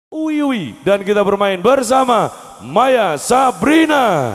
Uwi dan kita bermain bersama Maya Sabrina.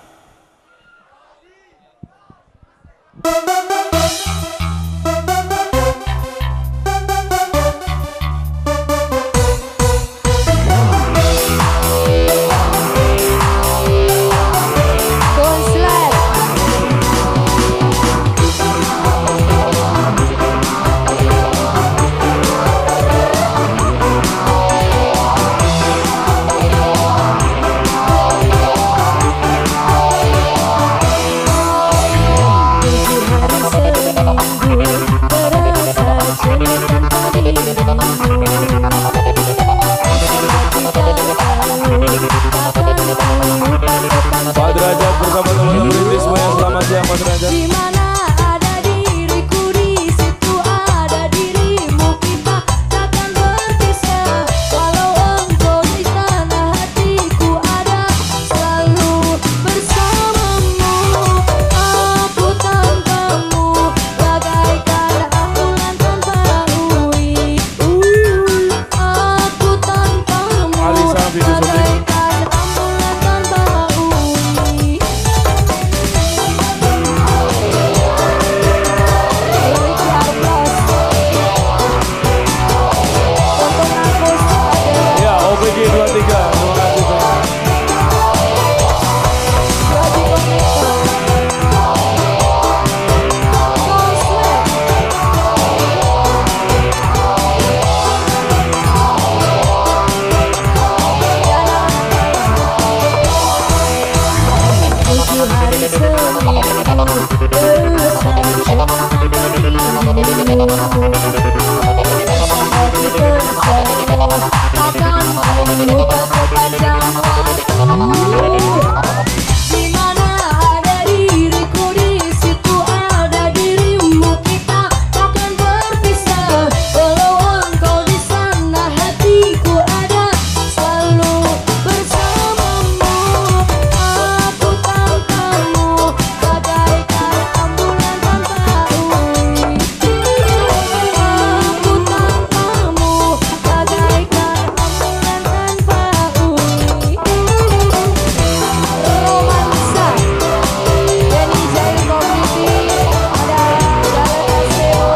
Pak Derajat bersama teman-teman Rintis semuanya, selamat siang Pak Derajat. Dimana ada diriku, di situ ada dirimu, kita takkan berpisah. Walau engkau di sana, hatiku ada selalu bersamamu. Aku tanpamu bagaikan ambulan tanpa Uwi. Aku tanpamu Alisa video syuting. Dimana ada diriku, di situ ada dirimu, kita takkan berpisah. Walau engkau di sana, hatiku ada selalu bersamamu. Aku tanpamu bagaikan ambulan tanpa Uwi. Aku tanpamu bagaikan ambulan tanpa Uwi. Romansa Denny Jail Community, ada Galera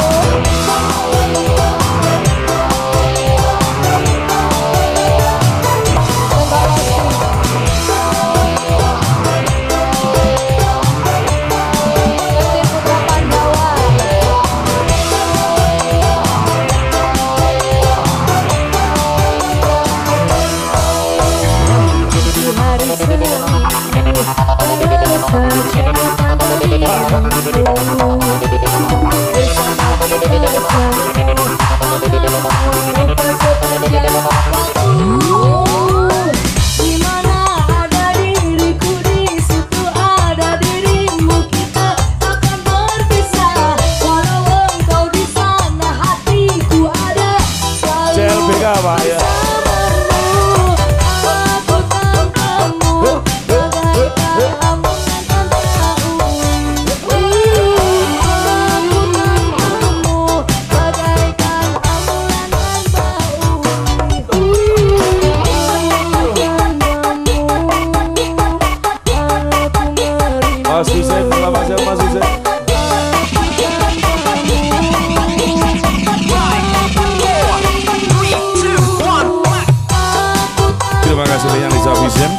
Putra Pandawa. Di hari seminggu dimana ada diriku, di situ ada dirimu, kita takkan berpisah. Walau engkau di sana, hatiku ada selalu CLBK Pak ya. Mas Hussein, selamat siang Mas Hussein. Terima kasih yang Lisa Vision.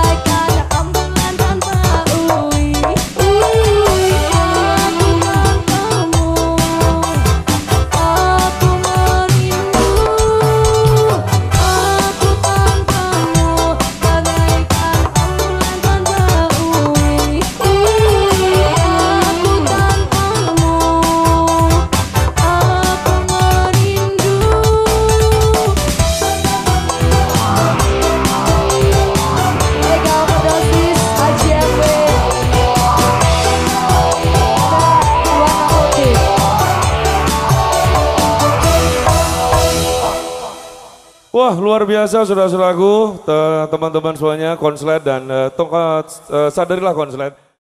Wah luar biasa saudara-saudaraku, teman-teman semuanya, konslet dan sadarilah konslet.